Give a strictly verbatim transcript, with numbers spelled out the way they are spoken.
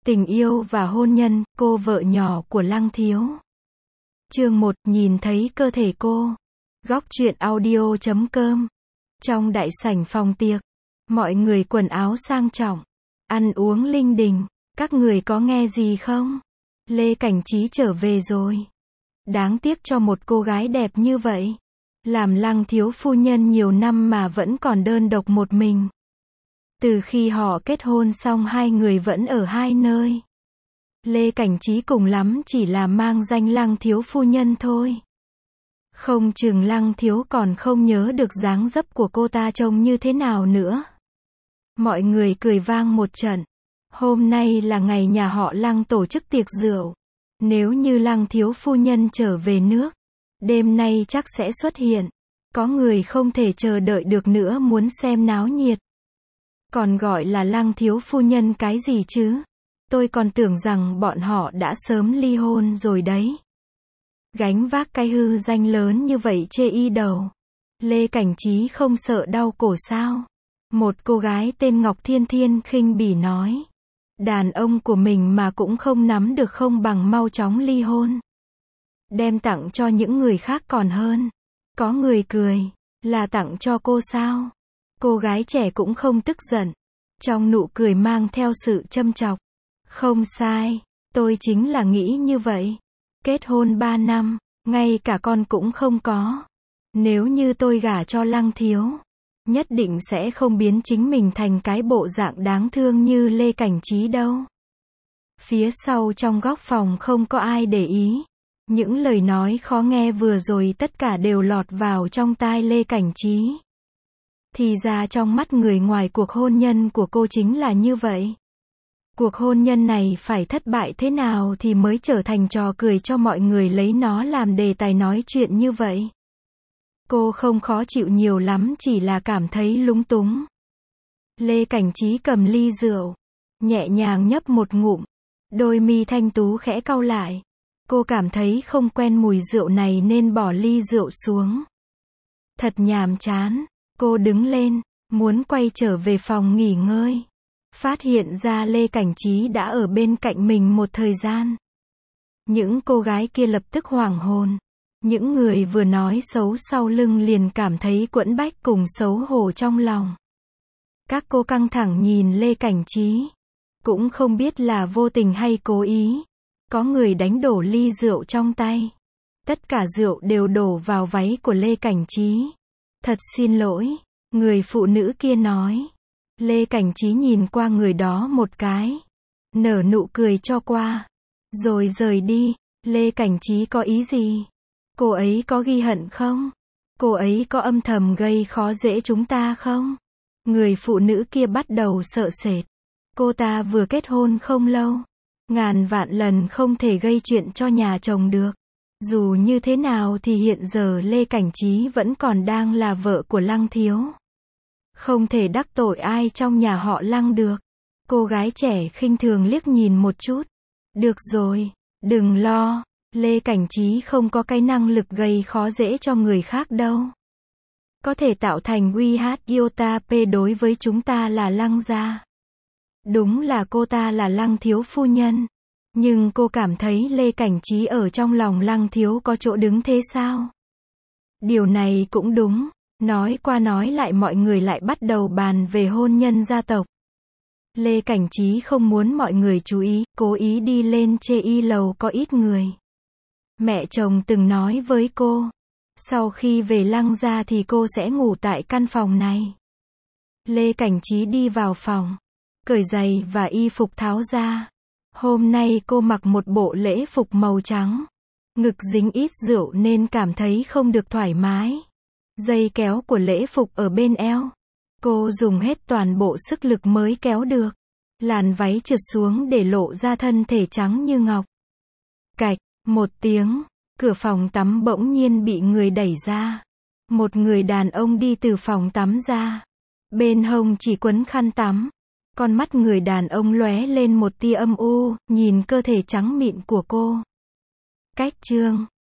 Tình yêu và hôn nhân, cô vợ nhỏ của Lăng Thiếu. Chương một, nhìn thấy cơ thể cô. Góc truyện audio chấm com. Trong đại sảnh phòng tiệc, mọi người quần áo sang trọng, ăn uống linh đình. Các người có nghe gì không? Lê Cảnh Trí trở về rồi. Đáng tiếc cho một cô gái đẹp như vậy. Làm Lăng Thiếu phu nhân nhiều năm mà vẫn còn đơn độc một mình. Từ khi họ kết hôn xong hai người vẫn ở hai nơi. Lê Cảnh Trí cùng lắm chỉ là mang danh Lăng Thiếu phu nhân thôi. Không chừng Lăng Thiếu còn không nhớ được dáng dấp của cô ta trông như thế nào nữa. Mọi người cười vang một trận. Hôm nay là ngày nhà họ Lăng tổ chức tiệc rượu. Nếu như Lăng Thiếu phu nhân trở về nước, đêm nay chắc sẽ xuất hiện. Có người không thể chờ đợi được nữa muốn xem náo nhiệt. Còn gọi là Lăng Thiếu phu nhân cái gì chứ? Tôi còn tưởng rằng bọn họ đã sớm ly hôn rồi đấy. Gánh vác cái hư danh lớn như vậy chê y đầu. Lê Cảnh Trí không sợ đau cổ sao? Một cô gái tên Ngọc Thiên Thiên khinh bỉ nói. Đàn ông của mình mà cũng không nắm được không bằng mau chóng ly hôn. Đem tặng cho những người khác còn hơn. Có người cười. Là tặng cho cô sao? Cô gái trẻ cũng không tức giận. Trong nụ cười mang theo sự châm chọc. Không sai. Tôi chính là nghĩ như vậy. Kết hôn ba năm. Ngay cả con cũng không có. Nếu như tôi gả cho Lăng Thiếu, nhất định sẽ không biến chính mình thành cái bộ dạng đáng thương như Lê Cảnh Trí đâu. Phía sau trong góc phòng không có ai để ý. Những lời nói khó nghe vừa rồi tất cả đều lọt vào trong tai Lê Cảnh Trí. Thì ra trong mắt người ngoài cuộc hôn nhân của cô chính là như vậy. Cuộc hôn nhân này phải thất bại thế nào thì mới trở thành trò cười cho mọi người lấy nó làm đề tài nói chuyện như vậy. Cô không khó chịu nhiều lắm, chỉ là cảm thấy lúng túng. Lê Cảnh Trí cầm ly rượu, nhẹ nhàng nhấp một ngụm, đôi mi thanh tú khẽ cau lại. Cô cảm thấy không quen mùi rượu này nên bỏ ly rượu xuống. Thật nhàm chán, cô đứng lên, muốn quay trở về phòng nghỉ ngơi. Phát hiện ra Lê Cảnh Trí đã ở bên cạnh mình một thời gian. Những cô gái kia lập tức hoảng hồn. Những người vừa nói xấu sau lưng liền cảm thấy quẫn bách cùng xấu hổ trong lòng. Các cô căng thẳng nhìn Lê Cảnh Trí. Cũng không biết là vô tình hay cố ý. Có người đánh đổ ly rượu trong tay. Tất cả rượu đều đổ vào váy của Lê Cảnh Trí. Thật xin lỗi, người phụ nữ kia nói. Lê Cảnh Trí nhìn qua người đó một cái. Nở nụ cười cho qua. Rồi rời đi. Lê Cảnh Trí có ý gì? Cô ấy có ghi hận không? Cô ấy có âm thầm gây khó dễ chúng ta không? Người phụ nữ kia bắt đầu sợ sệt. Cô ta vừa kết hôn không lâu. Ngàn vạn lần không thể gây chuyện cho nhà chồng được. Dù như thế nào thì hiện giờ Lê Cảnh Trí vẫn còn đang là vợ của Lăng Thiếu. Không thể đắc tội ai trong nhà họ Lăng được. Cô gái trẻ khinh thường liếc nhìn một chút. Được rồi, đừng lo. Lê Cảnh Trí không có cái năng lực gây khó dễ cho người khác đâu. Có thể tạo thành uy hát iota p đối với chúng ta là Lăng gia. Đúng là cô ta là Lăng Thiếu phu nhân. Nhưng cô cảm thấy Lê Cảnh Trí ở trong lòng Lăng Thiếu có chỗ đứng thế sao? Điều này cũng đúng. Nói qua nói lại mọi người lại bắt đầu bàn về hôn nhân gia tộc. Lê Cảnh Trí không muốn mọi người chú ý, cố ý đi lên chê y lầu có ít người. Mẹ chồng từng nói với cô, sau khi về Lăng gia thì cô sẽ ngủ tại căn phòng này. Lê Cảnh Trí đi vào phòng, cởi giày và y phục tháo ra. Hôm nay cô mặc một bộ lễ phục màu trắng. Ngực dính ít rượu nên cảm thấy không được thoải mái. Dây kéo của lễ phục ở bên eo. Cô dùng hết toàn bộ sức lực mới kéo được. Làn váy trượt xuống để lộ ra thân thể trắng như ngọc. Cạch, một tiếng, cửa phòng tắm bỗng nhiên bị người đẩy ra. Một người đàn ông đi từ phòng tắm ra. Bên hông chỉ quấn khăn tắm. Con mắt người đàn ông lóe lên một tia âm u, nhìn cơ thể trắng mịn của cô. Cách chương